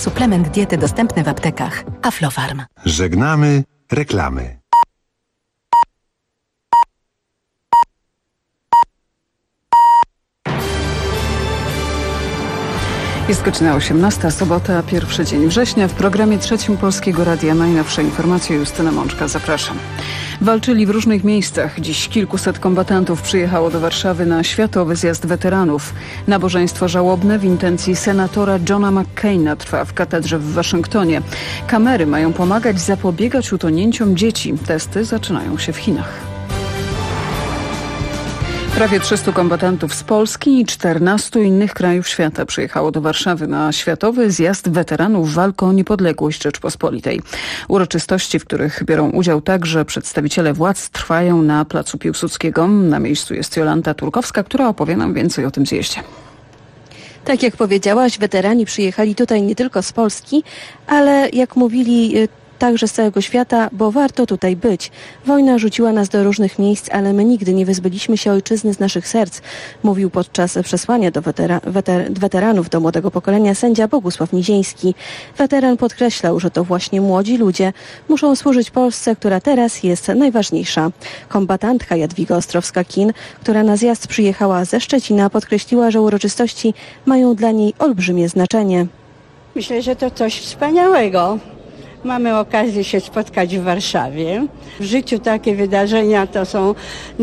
Suplement diety dostępny w aptekach. Aflofarm. Żegnamy reklamy. Jest godzina 18, sobota, pierwszy dzień września. W programie trzecim Polskiego Radia najnowsze informacje. Justyna Mączka, zapraszam. Walczyli w różnych miejscach. Dziś kilkuset kombatantów przyjechało do Warszawy na Światowy Zjazd Weteranów. Nabożeństwo żałobne w intencji senatora Johna McCaina trwa w katedrze w Waszyngtonie. Kamery mają pomagać zapobiegać utonięciom dzieci. Testy zaczynają się w Chinach. Prawie 300 kombatantów z Polski i 14 innych krajów świata przyjechało do Warszawy na Światowy Zjazd Weteranów walk o niepodległość Rzeczpospolitej. Uroczystości, w których biorą udział także przedstawiciele władz, trwają na Placu Piłsudskiego. Na miejscu jest Jolanta Turkowska, która opowie nam więcej o tym zjeździe. Tak jak powiedziałaś, weterani przyjechali tutaj nie tylko z Polski, ale jak mówili także z całego świata, bo warto tutaj być. Wojna rzuciła nas do różnych miejsc, ale my nigdy nie wyzbyliśmy się ojczyzny z naszych serc, mówił podczas przesłania do weteranów do młodego pokolenia sędzia Bogusław Niziński. Weteran podkreślał, że to właśnie młodzi ludzie muszą służyć Polsce, która teraz jest najważniejsza. Kombatantka Jadwiga Ostrowska-Kin, która na zjazd przyjechała ze Szczecina, podkreśliła, że uroczystości mają dla niej olbrzymie znaczenie. Myślę, że to coś wspaniałego. Mamy okazję się spotkać w Warszawie. W życiu takie wydarzenia to są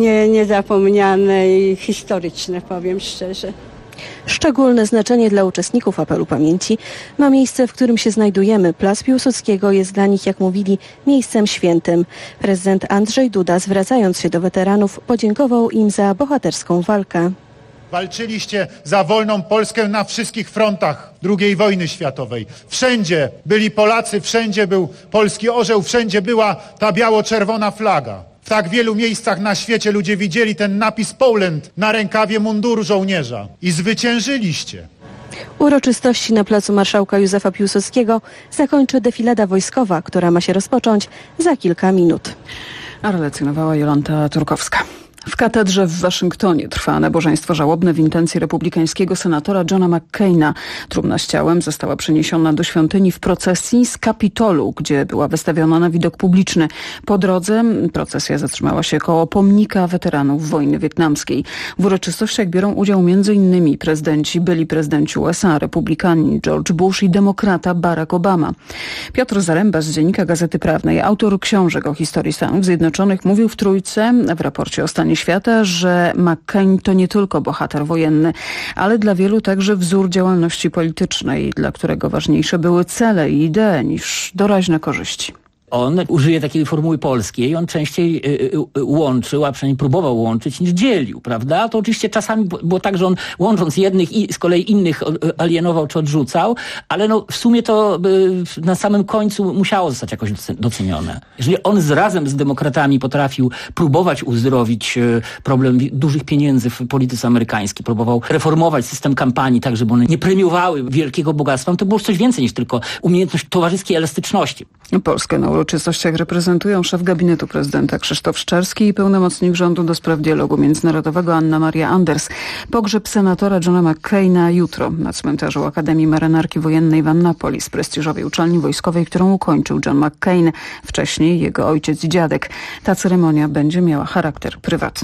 niezapomniane i historyczne, powiem szczerze. Szczególne znaczenie dla uczestników apelu pamięci ma miejsce, w którym się znajdujemy. Plac Piłsudskiego jest dla nich, jak mówili, miejscem świętym. Prezydent Andrzej Duda, zwracając się do weteranów, podziękował im za bohaterską walkę. Walczyliście za wolną Polskę na wszystkich frontach II wojny światowej. Wszędzie byli Polacy, wszędzie był polski orzeł, wszędzie była ta biało-czerwona flaga. W tak wielu miejscach na świecie ludzie widzieli ten napis Poland na rękawie munduru żołnierza. I zwyciężyliście. Uroczystości na placu Marszałka Józefa Piłsudskiego zakończy defilada wojskowa, która ma się rozpocząć za kilka minut. A relacjonowała Jolanta Turkowska. W katedrze w Waszyngtonie trwa nabożeństwo żałobne w intencji republikańskiego senatora Johna McCaina. Trumna z ciałem została przeniesiona do świątyni w procesji z Kapitolu, gdzie była wystawiona na widok publiczny. Po drodze procesja zatrzymała się koło pomnika weteranów wojny wietnamskiej. W uroczystościach biorą udział m.in. byli prezydenci USA, republikanin George Bush i demokrata Barack Obama. Piotr Zaręba z Dziennika Gazety Prawnej, autor książek o historii Stanów Zjednoczonych, mówił w Trójce w raporcie o stanie świata, że McCain to nie tylko bohater wojenny, ale dla wielu także wzór działalności politycznej, dla którego ważniejsze były cele i idee niż doraźne korzyści. On użyje takiej formuły polskiej, on częściej łączył, a przynajmniej próbował łączyć, niż dzielił, prawda? To oczywiście czasami było tak, że on łącząc jednych i z kolei innych alienował czy odrzucał, ale no w sumie to na samym końcu musiało zostać jakoś docenione. Jeżeli on razem z demokratami potrafił próbować uzdrowić problem dużych pieniędzy w polityce amerykańskiej, próbował reformować system kampanii tak, żeby one nie premiowały wielkiego bogactwa, to było coś więcej niż tylko umiejętność towarzyskiej elastyczności. Polskę na uroczystościach reprezentują szef gabinetu prezydenta Krzysztof Szczerski i pełnomocnik rządu do spraw dialogu międzynarodowego Anna Maria Anders. Pogrzeb senatora Johna McCaina jutro na cmentarzu Akademii Marynarki Wojennej w Annapolis, prestiżowej uczelni wojskowej, którą ukończył John McCain, wcześniej jego ojciec i dziadek. Ta ceremonia będzie miała charakter prywatny.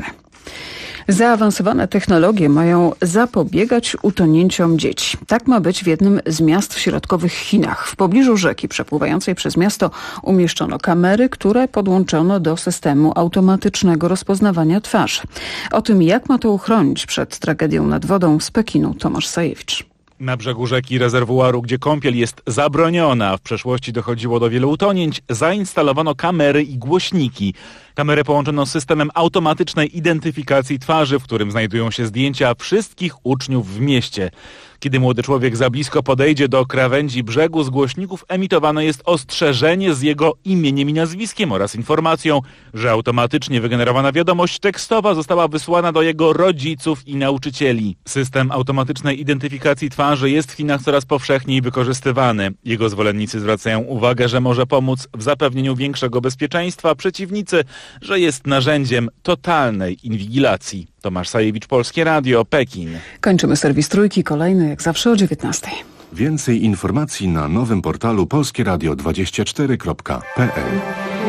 Zaawansowane technologie mają zapobiegać utonięciom dzieci. Tak ma być w jednym z miast w środkowych Chinach. W pobliżu rzeki przepływającej przez miasto umieszczono kamery, które podłączono do systemu automatycznego rozpoznawania twarzy. O tym, jak ma to uchronić przed tragedią nad wodą, z Pekinu Tomasz Sajewicz. Na brzegu rzeki rezerwuaru, gdzie kąpiel jest zabroniona, a w przeszłości dochodziło do wielu utonięć, zainstalowano kamery i głośniki. Kamerę połączono z systemem automatycznej identyfikacji twarzy, w którym znajdują się zdjęcia wszystkich uczniów w mieście. Kiedy młody człowiek za blisko podejdzie do krawędzi brzegu, z głośników emitowane jest ostrzeżenie z jego imieniem i nazwiskiem oraz informacją, że automatycznie wygenerowana wiadomość tekstowa została wysłana do jego rodziców i nauczycieli. System automatycznej identyfikacji twarzy jest w Chinach coraz powszechniej wykorzystywany. Jego zwolennicy zwracają uwagę, że może pomóc w zapewnieniu większego bezpieczeństwa, przeciwnicy, że jest narzędziem totalnej inwigilacji. Tomasz Sajewicz, Polskie Radio, Pekin. Kończymy serwis Trójki, kolejny jak zawsze o 19:00. Więcej informacji na nowym portalu polskieradio24.pl.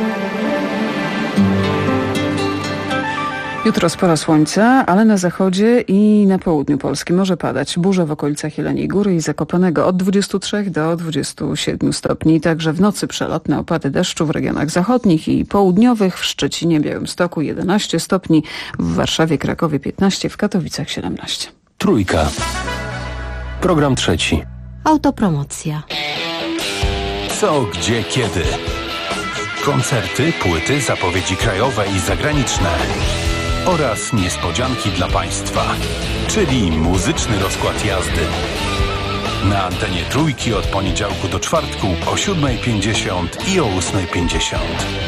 Jutro sporo słońca, ale na zachodzie i na południu Polski może padać. Burze w okolicach Jeleniej Góry i Zakopanego od 23 do 27 stopni. Także w nocy przelotne opady deszczu w regionach zachodnich i południowych. W Szczecinie, Białymstoku 11 stopni, w Warszawie, Krakowie 15, w Katowicach 17. Trójka. Program trzeci. Autopromocja. Co, gdzie, kiedy. Koncerty, płyty, zapowiedzi krajowe i zagraniczne. Oraz niespodzianki dla Państwa, czyli muzyczny rozkład jazdy. Na antenie Trójki od poniedziałku do czwartku o 7:50 i o 8:50.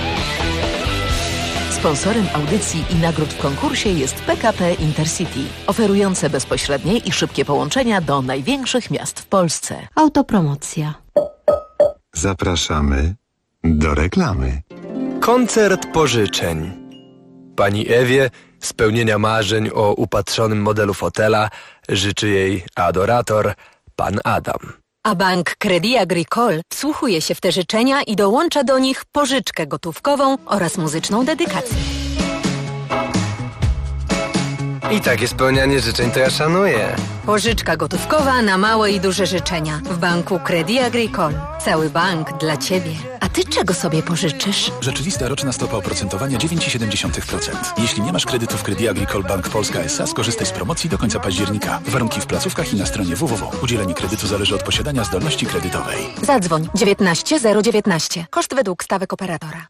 Sponsorem audycji i nagród w konkursie jest PKP Intercity, oferujące bezpośrednie i szybkie połączenia do największych miast w Polsce. Autopromocja. Zapraszamy do reklamy. Koncert pożyczeń. Pani Ewie spełnienia marzeń o upatrzonym modelu fotela życzy jej adorator, pan Adam. A bank Crédit Agricole wsłuchuje się w te życzenia i dołącza do nich pożyczkę gotówkową oraz muzyczną dedykację. I takie spełnianie życzeń to ja szanuję. Pożyczka gotówkowa na małe i duże życzenia w banku Crédit Agricole. Cały bank dla Ciebie. A Ty czego sobie pożyczysz? Rzeczywista roczna stopa oprocentowania 9,7%. Jeśli nie masz kredytu w Crédit Agricole Bank Polska S.A., skorzystaj z promocji do końca października. Warunki w placówkach i na stronie www. Udzielenie kredytu zależy od posiadania zdolności kredytowej. Zadzwoń 19 019. Koszt według stawek operatora.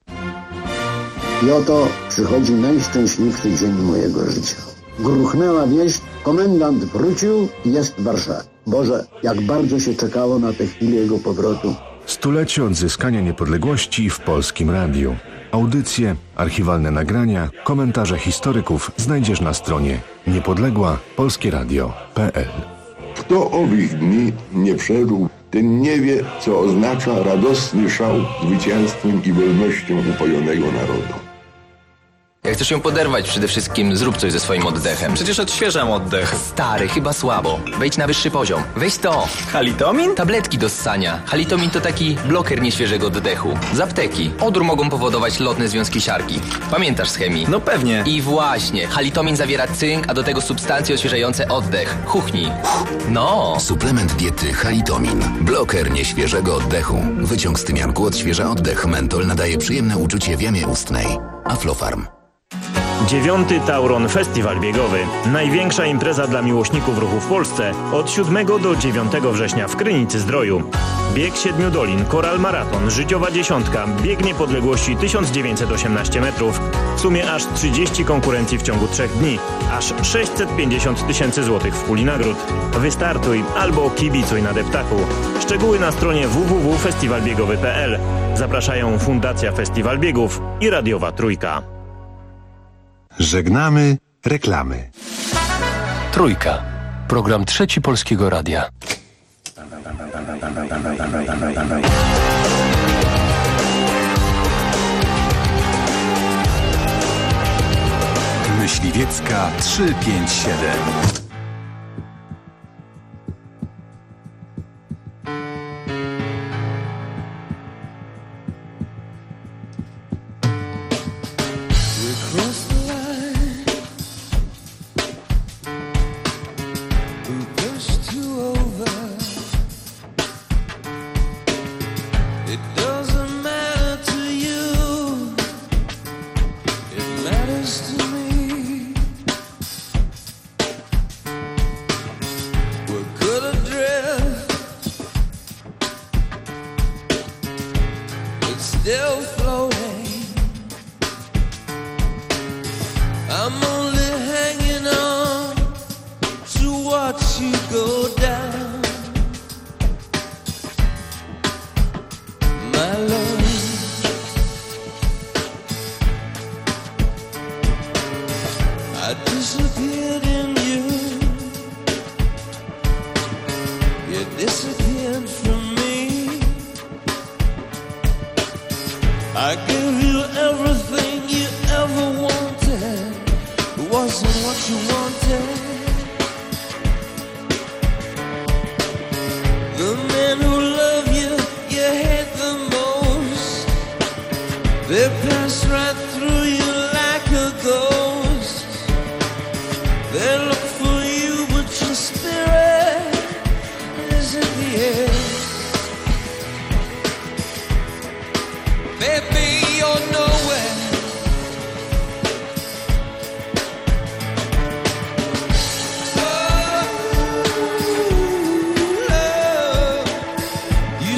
I oto przychodzi najszczęśliwszy dzień mojego życia. Gruchnęła wieść, komendant wrócił i jest w Warszawie. Boże, jak bardzo się czekało na tę chwilę jego powrotu. Stulecie odzyskania niepodległości w Polskim Radiu. Audycje, archiwalne nagrania, komentarze historyków znajdziesz na stronie niepodległa-polskieradio.pl. Kto owych dni nie przeżył, ten nie wie, co oznacza radosny szał zwycięstwem i wolnością upojonego narodu. Jak chcesz ją poderwać, przede wszystkim zrób coś ze swoim oddechem. Przecież odświeżam oddech. Stary, chyba słabo. Wejdź na wyższy poziom. Weź to. Halitomin? Tabletki do ssania. Halitomin to taki bloker nieświeżego oddechu. Z apteki. Odór mogą powodować lotne związki siarki. Pamiętasz z chemii? No pewnie. I właśnie. Halitomin zawiera cynk, a do tego substancje odświeżające oddech. Chuchnij. No. Suplement diety Halitomin. Bloker nieświeżego oddechu. Wyciąg z tymianku odświeża oddech. Mentol nadaje przyjemne uczucie w jamie ustnej. Aflofarm. 9. Tauron Festiwal Biegowy. Największa impreza dla miłośników ruchu w Polsce od 7 do 9 września w Krynicy-Zdroju. Bieg 7 dolin, Koral Maraton, Życiowa Dziesiątka, bieg niepodległości 1918 metrów. W sumie aż 30 konkurencji w ciągu 3 dni. Aż 650 000 złotych w puli nagród. Wystartuj albo kibicuj na deptaku. Szczegóły na stronie www.festiwalbiegowy.pl. Zapraszają Fundacja Festiwal Biegów i Radiowa Trójka. Żegnamy reklamy. Trójka. Program trzeci Polskiego Radia. Myśliwiecka 357. The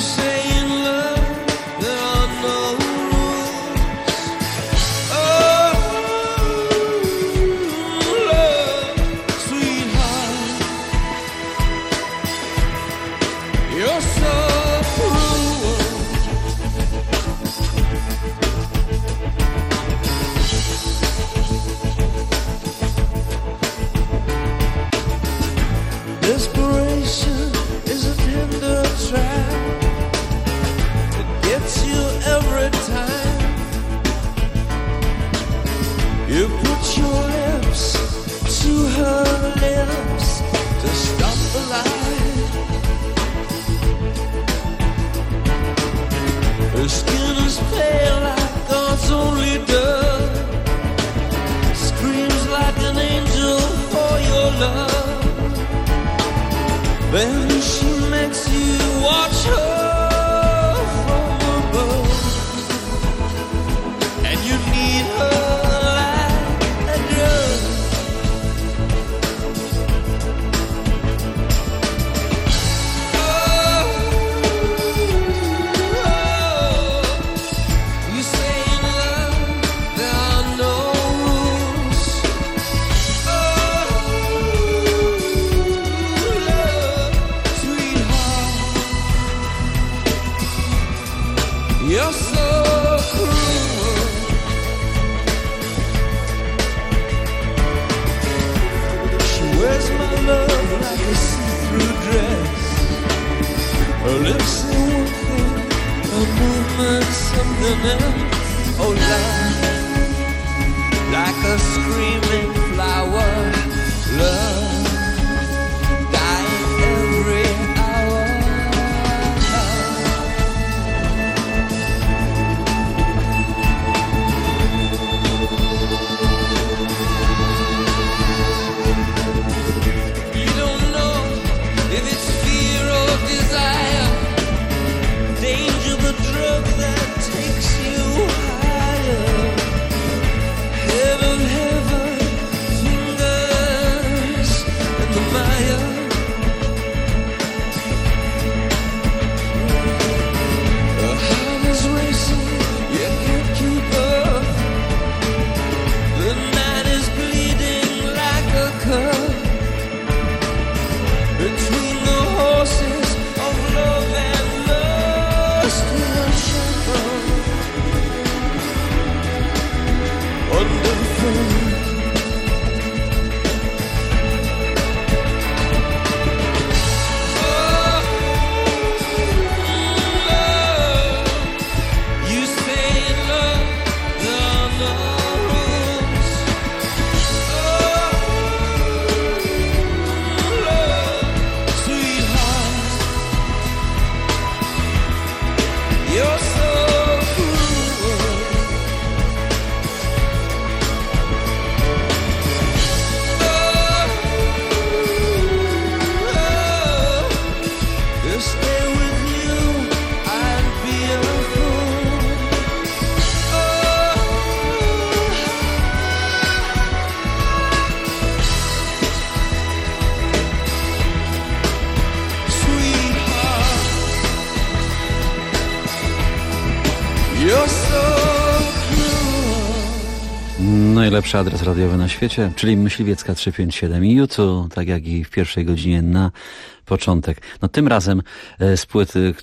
Najlepszy adres radiowy na świecie, czyli Myśliwiecka 357 i YouTube, tak jak i w pierwszej godzinie na początek. No tym razem z płyty,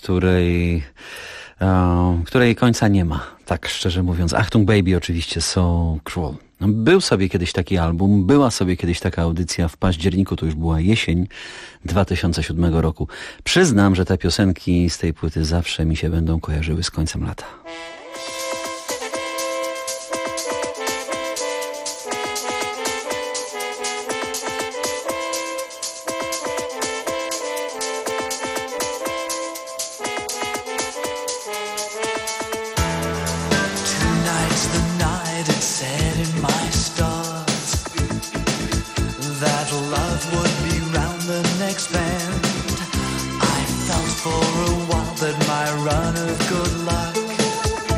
której końca nie ma, tak szczerze mówiąc. Achtung Baby oczywiście So Cruel. Był sobie kiedyś taki album, była sobie kiedyś taka audycja w październiku, to już była jesień 2007 roku. Przyznam, że te piosenki z tej płyty zawsze mi się będą kojarzyły z końcem lata. For a while that my run of good luck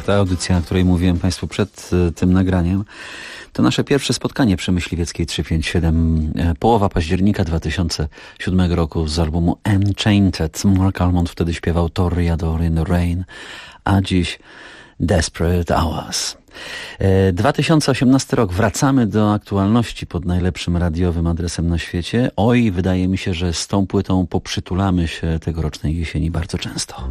ta audycja, o której mówiłem Państwu przed tym nagraniem, to nasze pierwsze spotkanie przy Myśliwieckiej 357, połowa października 2007 roku z albumu Enchanted. Mark Almond wtedy śpiewał Toreador in the Rain, a dziś Desperate Hours. 2018 rok. Wracamy do aktualności pod najlepszym radiowym adresem na świecie. Oj, wydaje mi się, że z tą płytą poprzytulamy się tegorocznej jesieni bardzo często.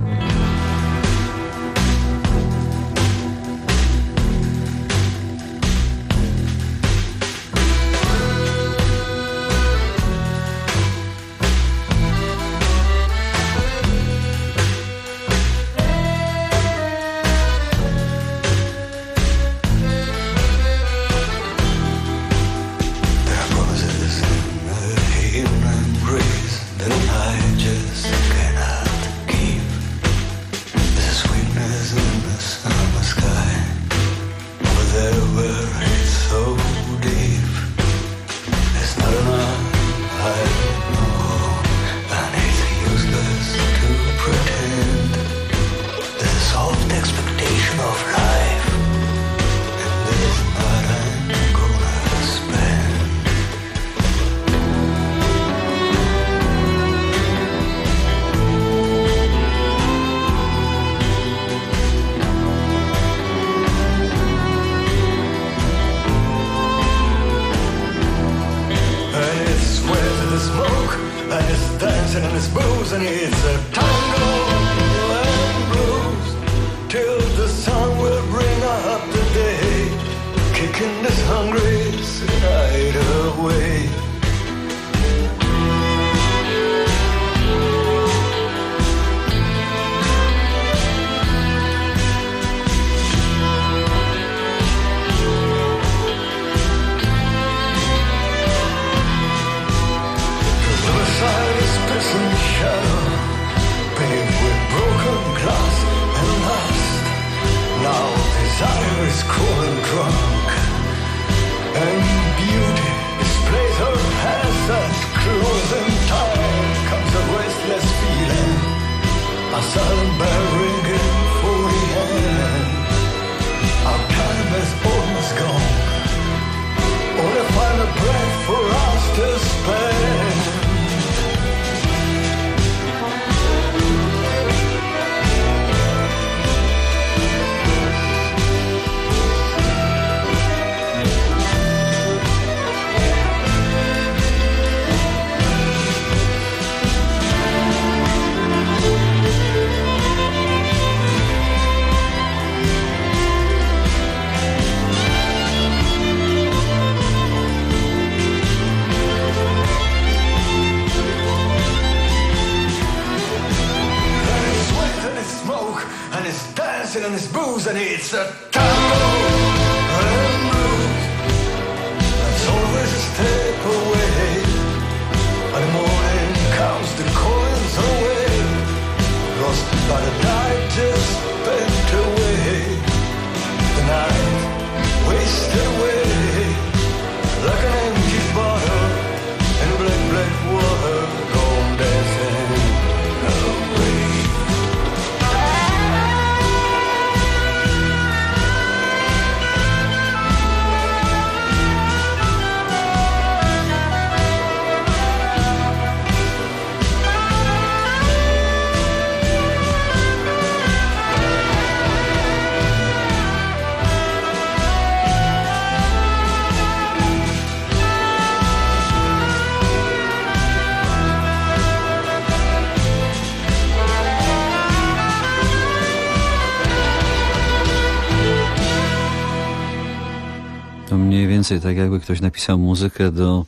Tak jakby ktoś napisał muzykę do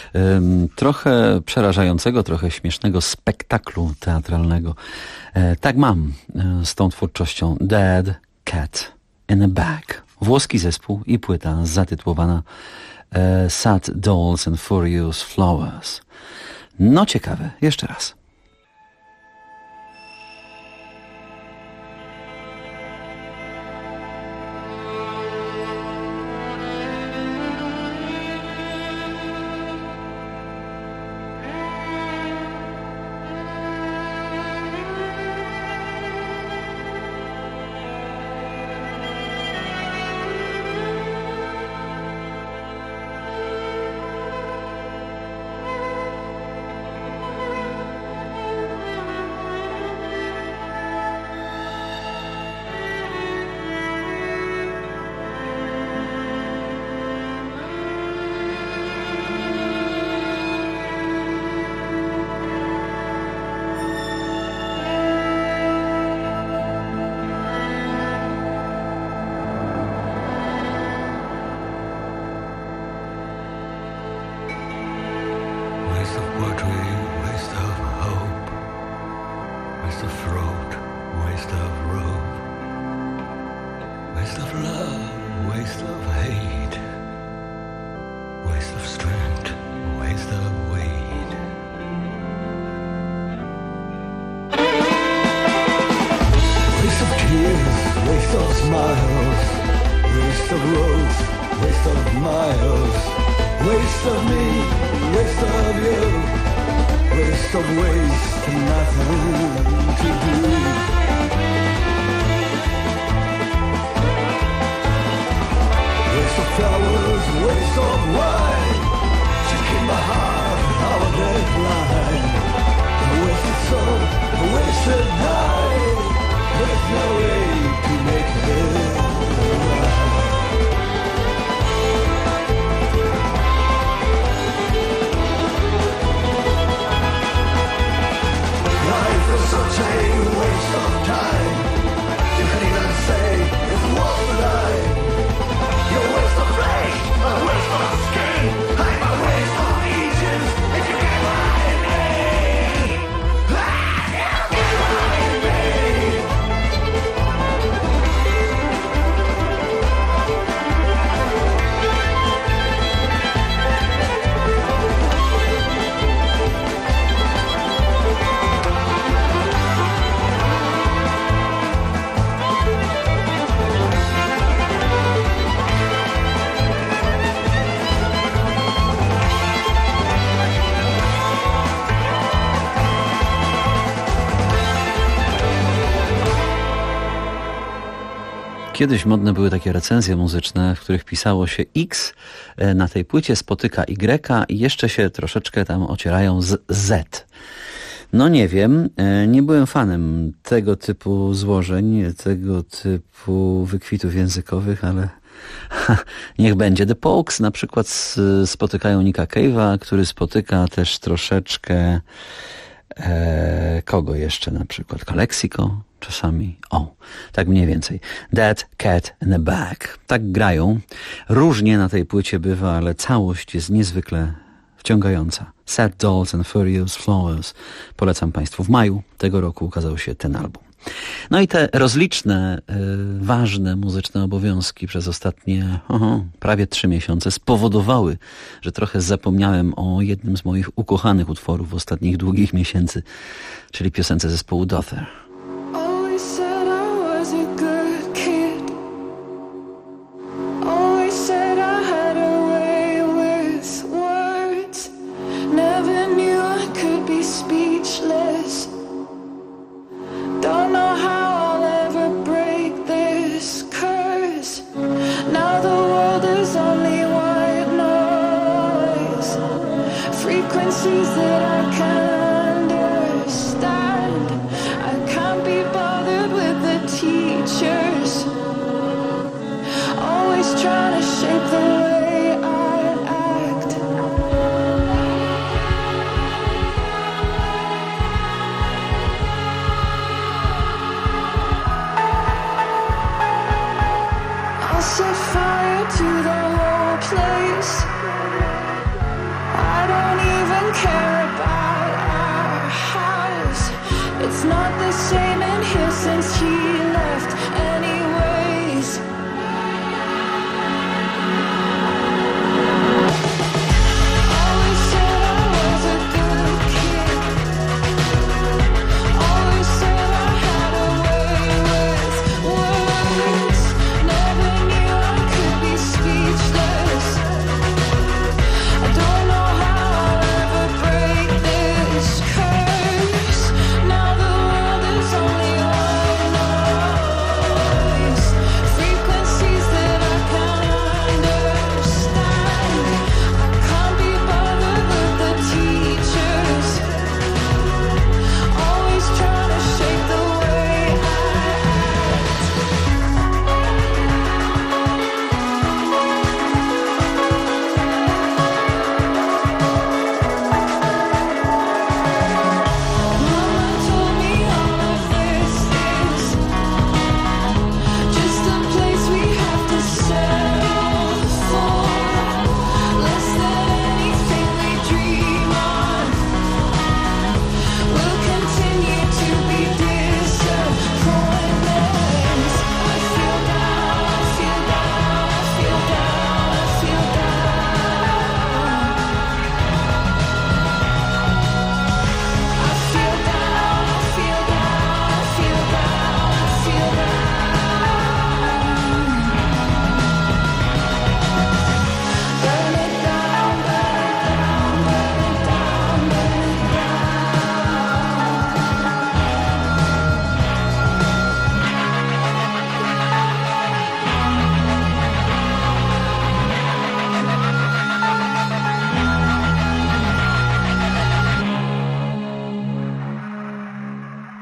trochę przerażającego, trochę śmiesznego spektaklu teatralnego. Tak mam z tą twórczością Dead Cat in a Bag. Włoski zespół i płyta zatytułowana Sad Dolls and Furious Flowers. No ciekawe, jeszcze raz. What we waste of hope, waste of throat, waste of rope, waste of love, waste of hate, waste of strength, waste of weight. Waste of tears, waste of smiles, waste of roads, waste of miles, waste of me, waste of you, waste of waste and nothing to do. Waste of flowers, waste of wine, shaking my heart, how they blind. A wasted soul, a wasted night, there's no way to make it right. Life is such a waste of time. You can even say it's worth to die. You're a waste of flesh, a waste of skin. I'm a waste of ages if you can't find me. You can't find me. Kiedyś modne były takie recenzje muzyczne, w których pisało się X, na tej płycie spotyka Y i jeszcze się troszeczkę tam ocierają z Z. No nie wiem, nie byłem fanem tego typu złożeń, tego typu wykwitów językowych, ale niech będzie. The Pogues na przykład spotykają Nicka Cave'a, który spotyka też troszeczkę kogo jeszcze na przykład? Calexico czasami. O, tak mniej więcej. That Cat in the Bag. Tak grają. Różnie na tej płycie bywa, ale całość jest niezwykle wciągająca. Sad Dolls and Furious Flowers. Polecam Państwu. W maju tego roku ukazał się ten album. No i te rozliczne, ważne muzyczne obowiązki przez ostatnie prawie 3 miesiące spowodowały, że trochę zapomniałem o jednym z moich ukochanych utworów ostatnich długich miesięcy, czyli piosence zespołu Dother. Don't know how I'll ever break this curse. Now the world is only white noise, frequencies that I can't understand. I can't be bothered with the teachers, always trying to shape the way I act. I'll set fire to the whole place. I don't even care about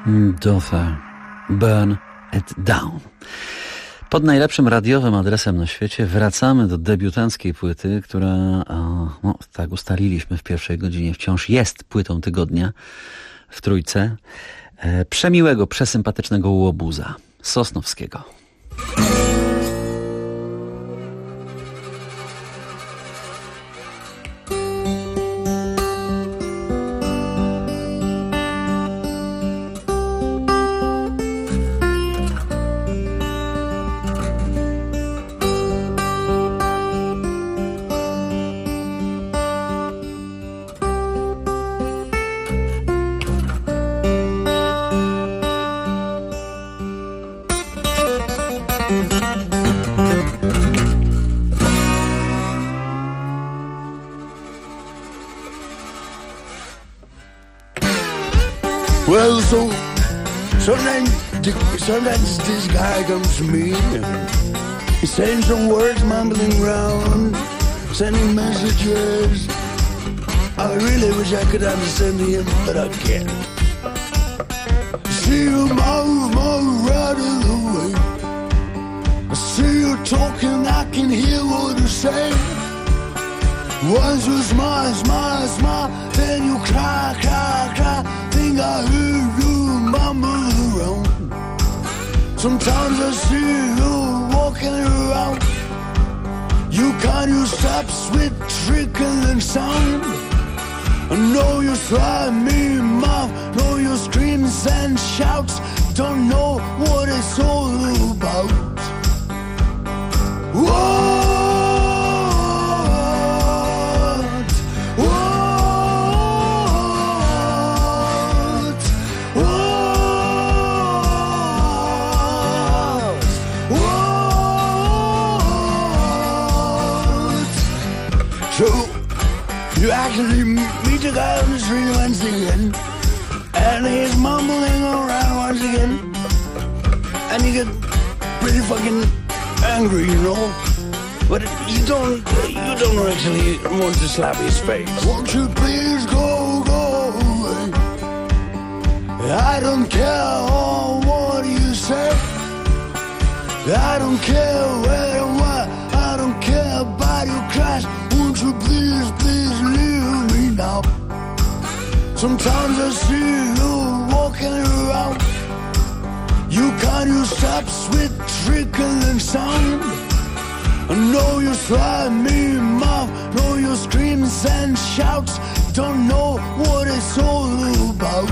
Daughter, Burn It Down. Pod najlepszym radiowym adresem na świecie wracamy do debiutanckiej płyty, która, no, tak ustaliliśmy w pierwszej godzinie, wciąż jest płytą tygodnia w trójce. Przemiłego, przesympatycznego łobuza Sosnowskiego. Well, sometimes this guy comes to me. He's saying some words, mumbling around, sending messages. I really wish I could understand him, but I can't. See you move right of the way. I see you talking, I can hear what you say. Once you smile, then you cry. Think I hear you mumble around. Sometimes I see you walking around. You can't use stops with trickling sound. I know you slide me mouth, know your screams and shouts. Don't know what it's all about. Whoa! You actually meet the guy on the street once again, and he's mumbling around once again, and you get pretty fucking angry, you know. But you don't actually want to slap his face. Won't you please go away? I don't care what you say. I don't care where and why. I don't care about your crash. Won't you please leave me now? Sometimes I see you walking around. You can't use stops with trickling sound. I know you slide me mouth, know your screams and shouts. Don't know what it's all about.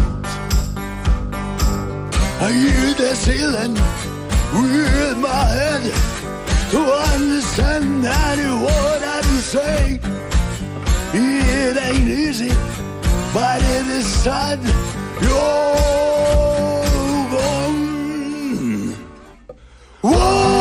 I hear the ceiling with my head to understand that what I do say. It ain't easy, but it is sad. You're gone. Whoa!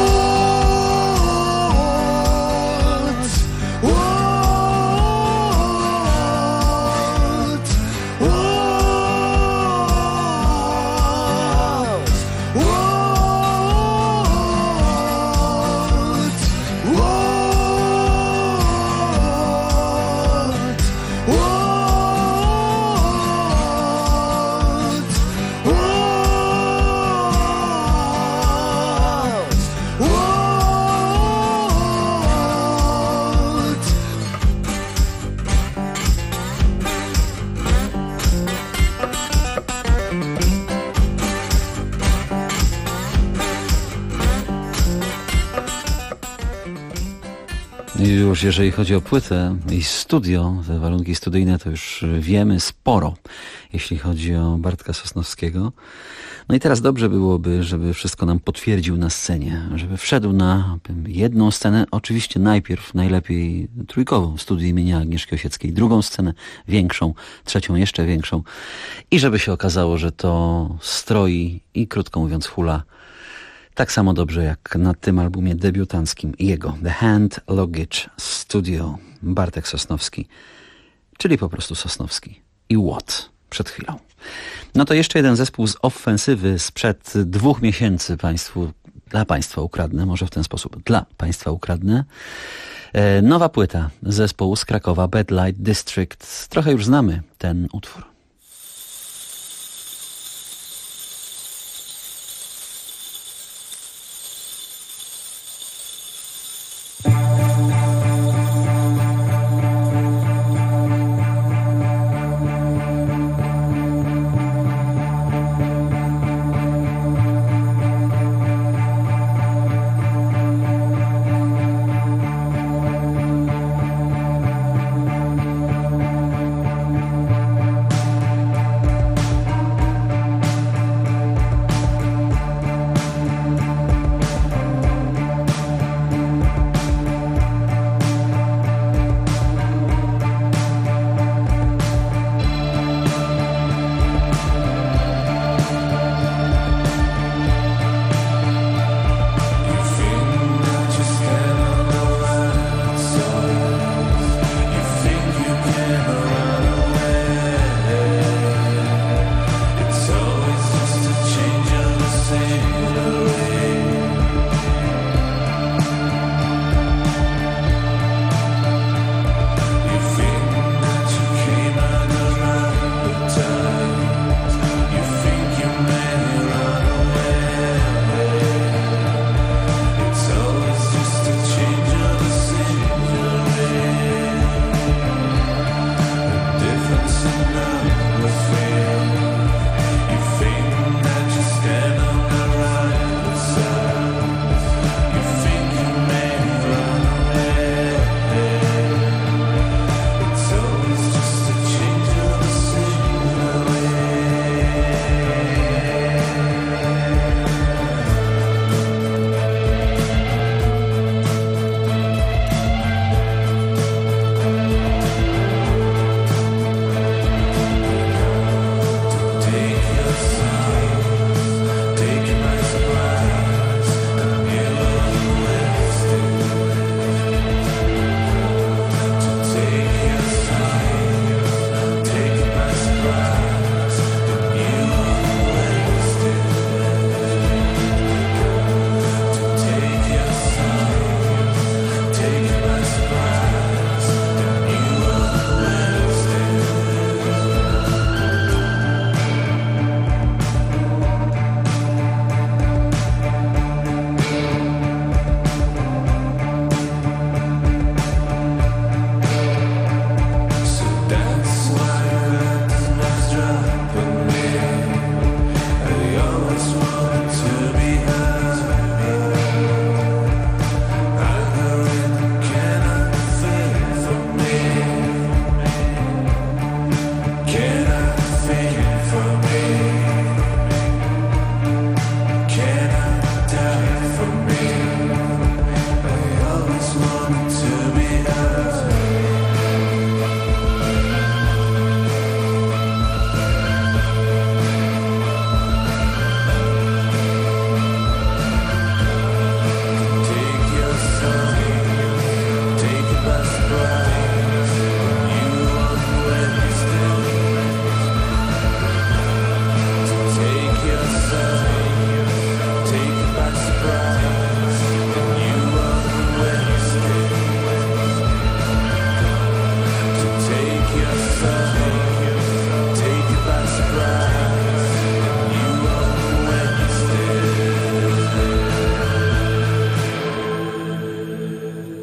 Już jeżeli chodzi o płytę i studio, te warunki studyjne, to już wiemy sporo, jeśli chodzi o Bartka Sosnowskiego. No i teraz dobrze byłoby, żeby wszystko nam potwierdził na scenie, żeby wszedł na jedną scenę, oczywiście najpierw najlepiej trójkową w studiu imienia Agnieszki Osieckiej, drugą scenę większą, trzecią jeszcze większą i żeby się okazało, że to stroi i krótko mówiąc hula tak samo dobrze jak na tym albumie debiutanckim jego The Hand Luggage Studio, Bartek Sosnowski, czyli po prostu Sosnowski i What przed chwilą. No to jeszcze jeden zespół z ofensywy sprzed 2 miesięcy dla Państwa ukradnę, może w ten sposób, dla Państwa ukradnę. Nowa płyta zespołu z Krakowa, Bad Light District. Trochę już znamy ten utwór.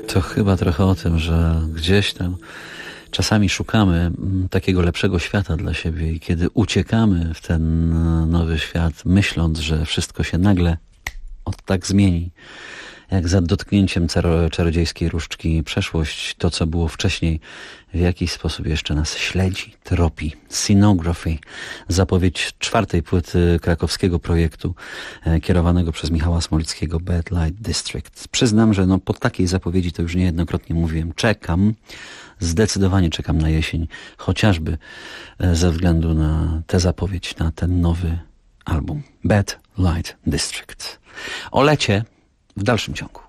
To chyba trochę o tym, że gdzieś tam czasami szukamy takiego lepszego świata dla siebie i kiedy uciekamy w ten nowy świat, myśląc, że wszystko się nagle tak zmieni, jak za dotknięciem czarodziejskiej różdżki przeszłość, to co było wcześniej, w jakiś sposób jeszcze nas śledzi, tropi. Scenography, zapowiedź 4. płyty krakowskiego projektu kierowanego przez Michała Smolickiego, Bad Light District. Przyznam, że po takiej zapowiedzi to już niejednokrotnie mówiłem. Zdecydowanie czekam na jesień, chociażby ze względu na tę zapowiedź, na ten nowy album. Bad Light District. O lecie w dalszym ciągu.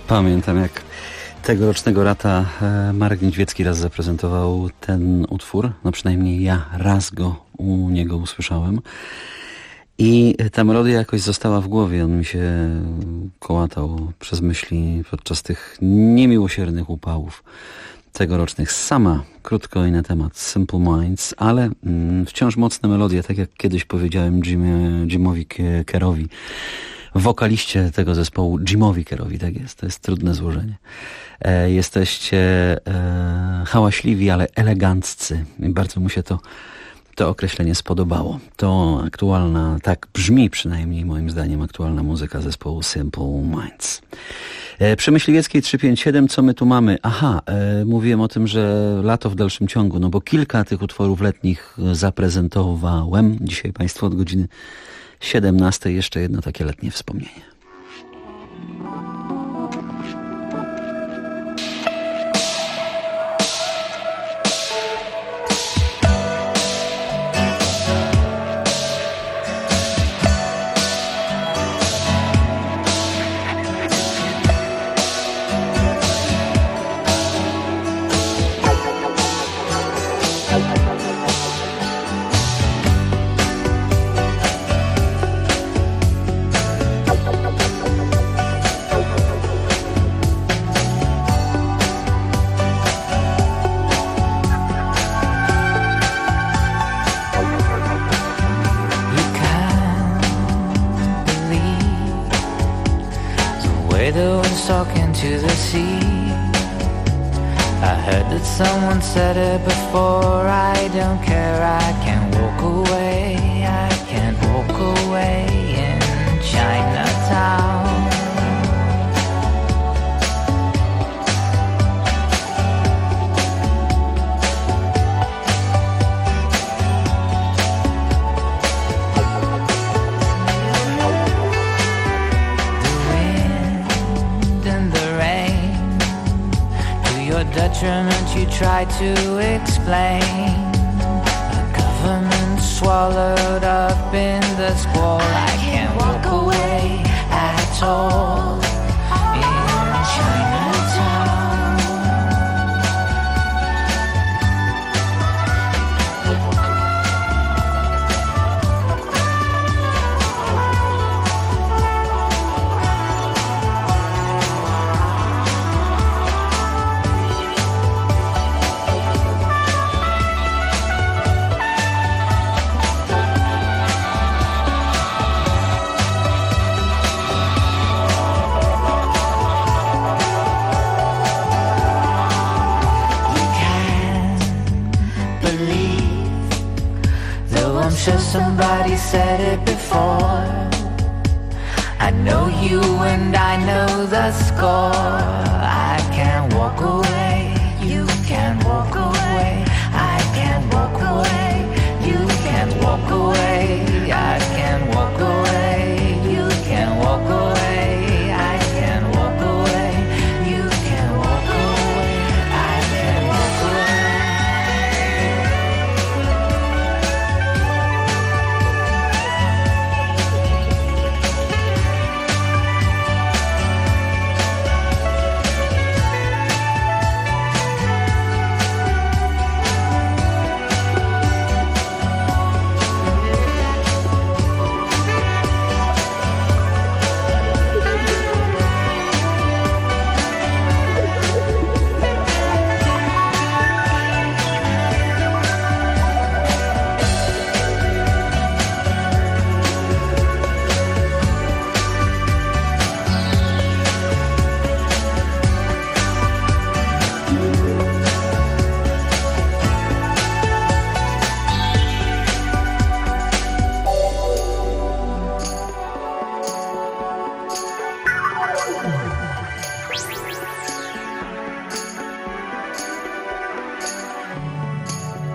Pamiętam, jak tegorocznego lata Marek Niedźwiecki raz zaprezentował ten utwór. No przynajmniej ja raz go u niego usłyszałem. I ta melodia jakoś została w głowie. On mi się kołatał przez myśli podczas tych niemiłosiernych upałów tegorocznych. Sama krótko i na temat Simple Minds, ale wciąż mocne melodie, tak jak kiedyś powiedziałem Jimowi Kerrowi, wokaliście tego zespołu, Jimowi Kerrowi, tak jest, to jest trudne złożenie. Jesteście hałaśliwi, ale eleganccy. I bardzo mu się to określenie spodobało. To aktualna, tak brzmi przynajmniej moim zdaniem, aktualna muzyka zespołu Simple Minds. Przy Myśliwieckiej 357, co my tu mamy? Aha, mówiłem o tym, że lato w dalszym ciągu, no bo kilka tych utworów letnich zaprezentowałem. Dzisiaj Państwu od godziny 17 jeszcze jedno takie letnie wspomnienie. Talking to the sea. I heard that someone said it before. I don't care, I can't walk away. I can't walk away in Chinatown. Detriment you try to explain. The government swallowed up in the squall. I can't walk away at all in Chinatown. Somebody said it before. I know you and I know the score. I can't walk away. You can't walk away. I can't walk away. You can't walk away. I can't walk away. You can't walk away. I can't walk away. You can't walk away. I can't walk away.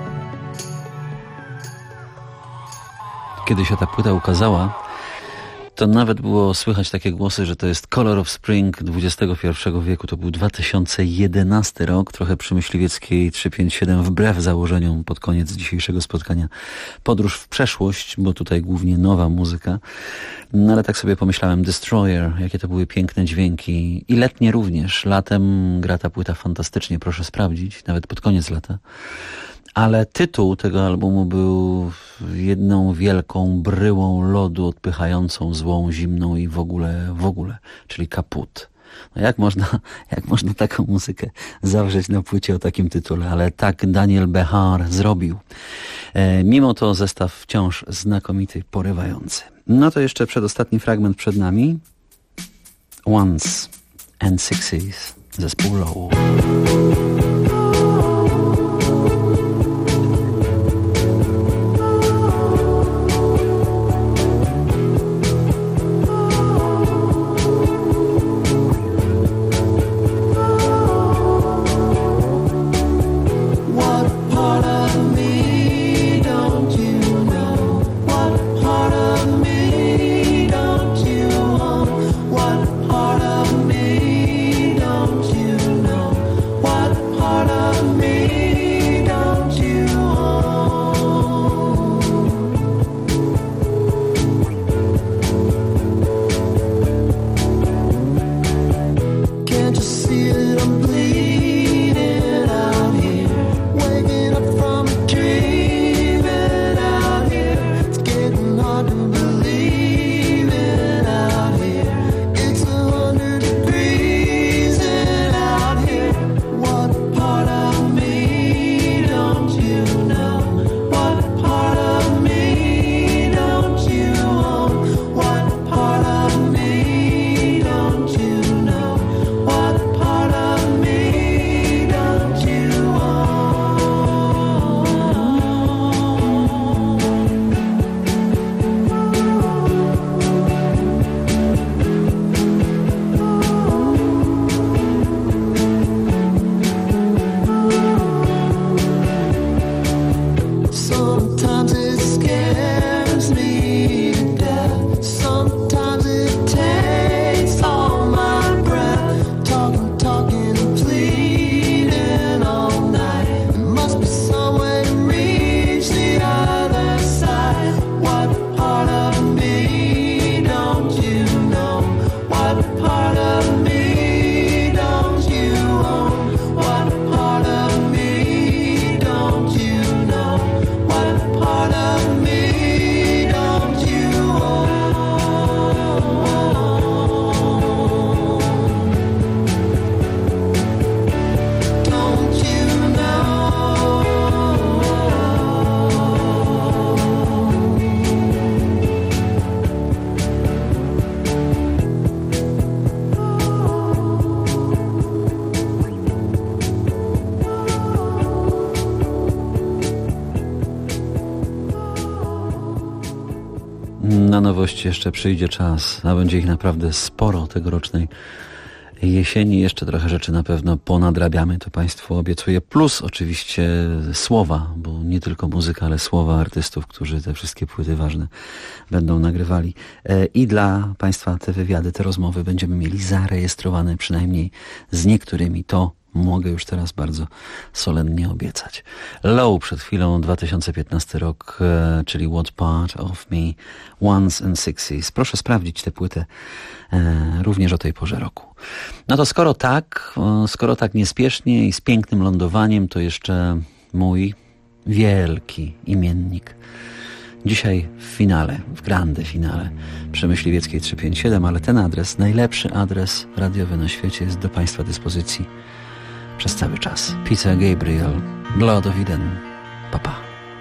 Kiedy się ta płyta ukazała, to nawet było słychać takie głosy, że to jest Color of Spring XXI wieku. To był 2011 rok, trochę przy Myśliwieckiej 357, wbrew założeniom pod koniec dzisiejszego spotkania. Podróż w przeszłość, bo tutaj głównie nowa muzyka. No ale tak sobie pomyślałem, Destroyer, jakie to były piękne dźwięki. I letnie również. Latem gra ta płyta fantastycznie, proszę sprawdzić, nawet pod koniec lata. Ale tytuł tego albumu był jedną wielką bryłą lodu odpychającą złą, zimną i w ogóle, czyli kaput. No jak można taką muzykę zawrzeć na płycie o takim tytule, ale tak Daniel Behar zrobił. Mimo to zestaw wciąż znakomity, porywający. No to jeszcze przedostatni fragment przed nami. Once and Sixes, zespół Low. Na nowości jeszcze przyjdzie czas, a będzie ich naprawdę sporo tegorocznej jesieni. Jeszcze trochę rzeczy na pewno ponadrabiamy, to Państwu obiecuję. Plus oczywiście słowa, bo nie tylko muzyka, ale słowa artystów, którzy te wszystkie płyty ważne będą nagrywali. I dla Państwa te wywiady, te rozmowy będziemy mieli zarejestrowane, przynajmniej z niektórymi. To mogę już teraz bardzo solennie obiecać. Low przed chwilą, 2015 rok, czyli What Part of Me, Once and Sixes. Proszę sprawdzić tę płytę również o tej porze roku. No to skoro tak niespiesznie i z pięknym lądowaniem, to jeszcze mój wielki imiennik. Dzisiaj w finale, w grande finale przy Myśliwieckiej 357, ale ten adres, najlepszy adres radiowy na świecie, jest do Państwa dyspozycji przez cały czas. Peter Gabriel, Blood of Eden. Pa.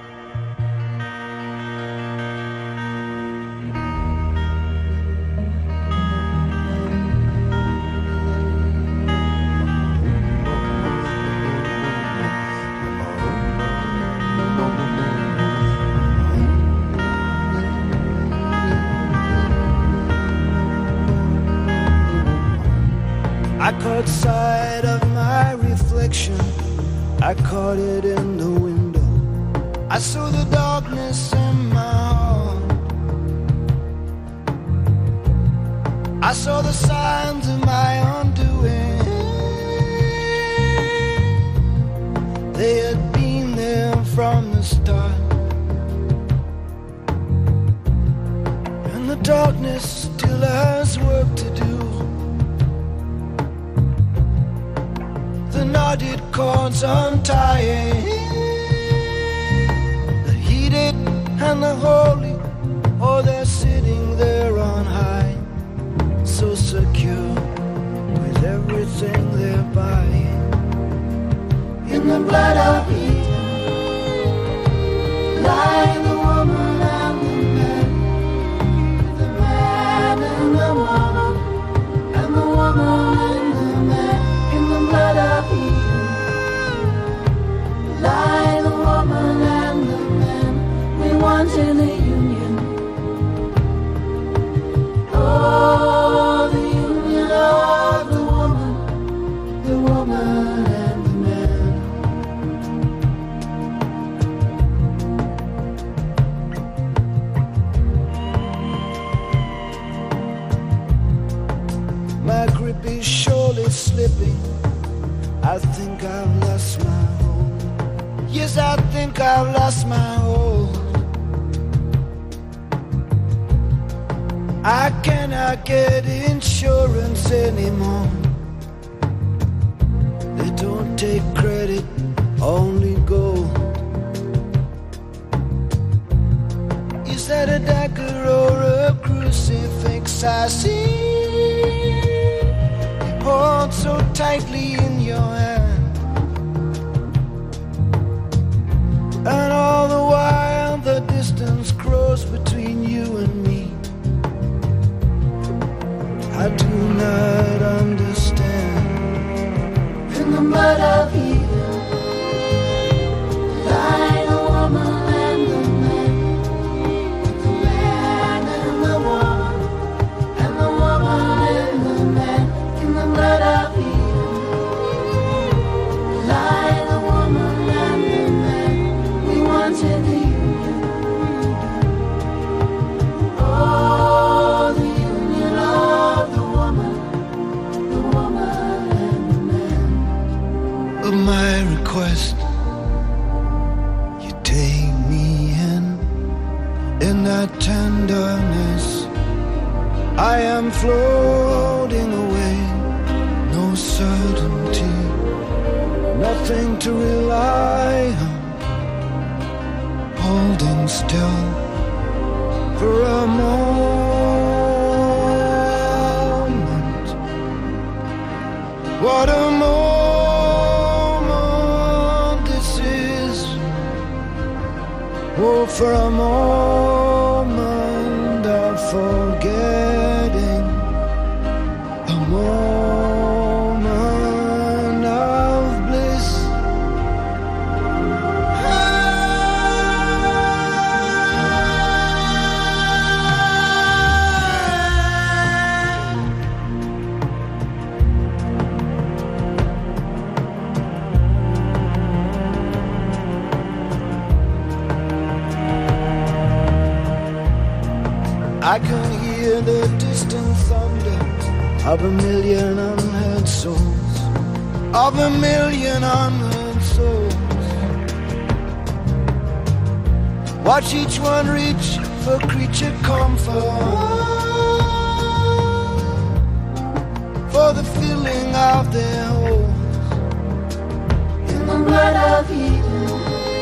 I caught sight of my reflection, I caught it in the window, I saw the darkness in my heart. I saw the signs of my undoing. They had been there from the start. And the darkness still has work to do. The knotted cords untying, the heated and the holy, oh, they're sitting there on high, so secure with everything they're buying. In the blood of Eden lie the woman and the man, the man and the woman, and the woman and the man. In the blood of Eden lie the woman and the man. We wanted the union, oh, the union of the woman and the man. My grip is surely slipping. I think I've lost my hold. Yes, I think I've lost my hold. I cannot get insurance anymore. They don't take credit, only gold. Is that a dagger or a crucifix I see? Hold so tightly in your hand, and all the while the distance grows between you and me. I do not understand. In the mud of Eden lie the woman and the man, the man and the woman, and the woman and the man. In the blood of Eden lie the woman and the man. We wanted the union, oh, the union of the woman and the man. Of my request, you take me in that tenderness. I am floating away. No certainty, nothing to rely on. Holding still for a moment. What a moment this is. Oh, for a moment of forgetting. A moment of bliss. I can hear the distant thunder of a million unheard souls, of a million unheard souls. Watch each one reach for creature comfort, for the filling of their holes. In the blood of Eden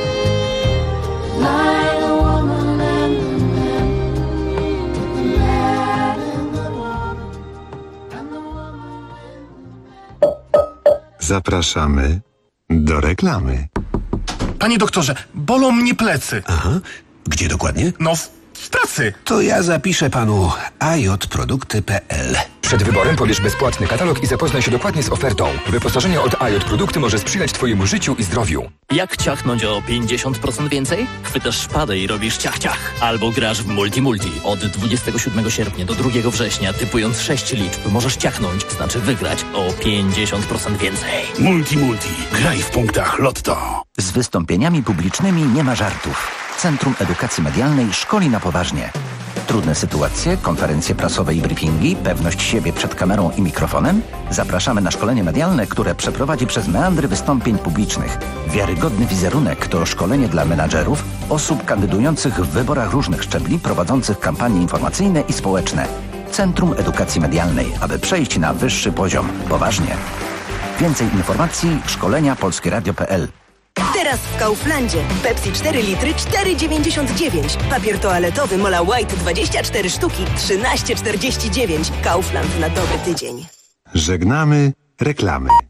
lie the woman and the man, the man and the woman, and the woman and the man. Zapraszamy do reklamy. Panie doktorze, bolą mnie plecy. Aha, gdzie dokładnie? No, w pracy. To ja zapiszę panu ajotprodukty.pl. Przed wyborem pobierz bezpłatny katalog i zapoznaj się dokładnie z ofertą. Wyposażenie od AJ Produkty może sprzyjać twojemu życiu i zdrowiu. Jak ciachnąć o 50% więcej? Chwytasz szpadę i robisz ciach-ciach. Albo grasz w Multi. Od 27 sierpnia do 2 września, typując 6 liczb, możesz ciachnąć, znaczy wygrać o 50% więcej. Multi. Graj w punktach Lotto. Z wystąpieniami publicznymi nie ma żartów. Centrum Edukacji Medialnej szkoli na poważnie. Trudne sytuacje, konferencje prasowe i briefingi, pewność siebie przed kamerą i mikrofonem? Zapraszamy na szkolenie medialne, które przeprowadzi przez meandry wystąpień publicznych. Wiarygodny wizerunek to szkolenie dla menadżerów, osób kandydujących w wyborach różnych szczebli, prowadzących kampanie informacyjne i społeczne. Centrum Edukacji Medialnej, aby przejść na wyższy poziom. Poważnie. Więcej informacji szkolenia polskieradio.pl. Teraz w Kauflandzie. Pepsi 4 litry 4,99. Papier toaletowy Mola White 24 sztuki 13,49. Kaufland na dobry tydzień. Żegnamy reklamy.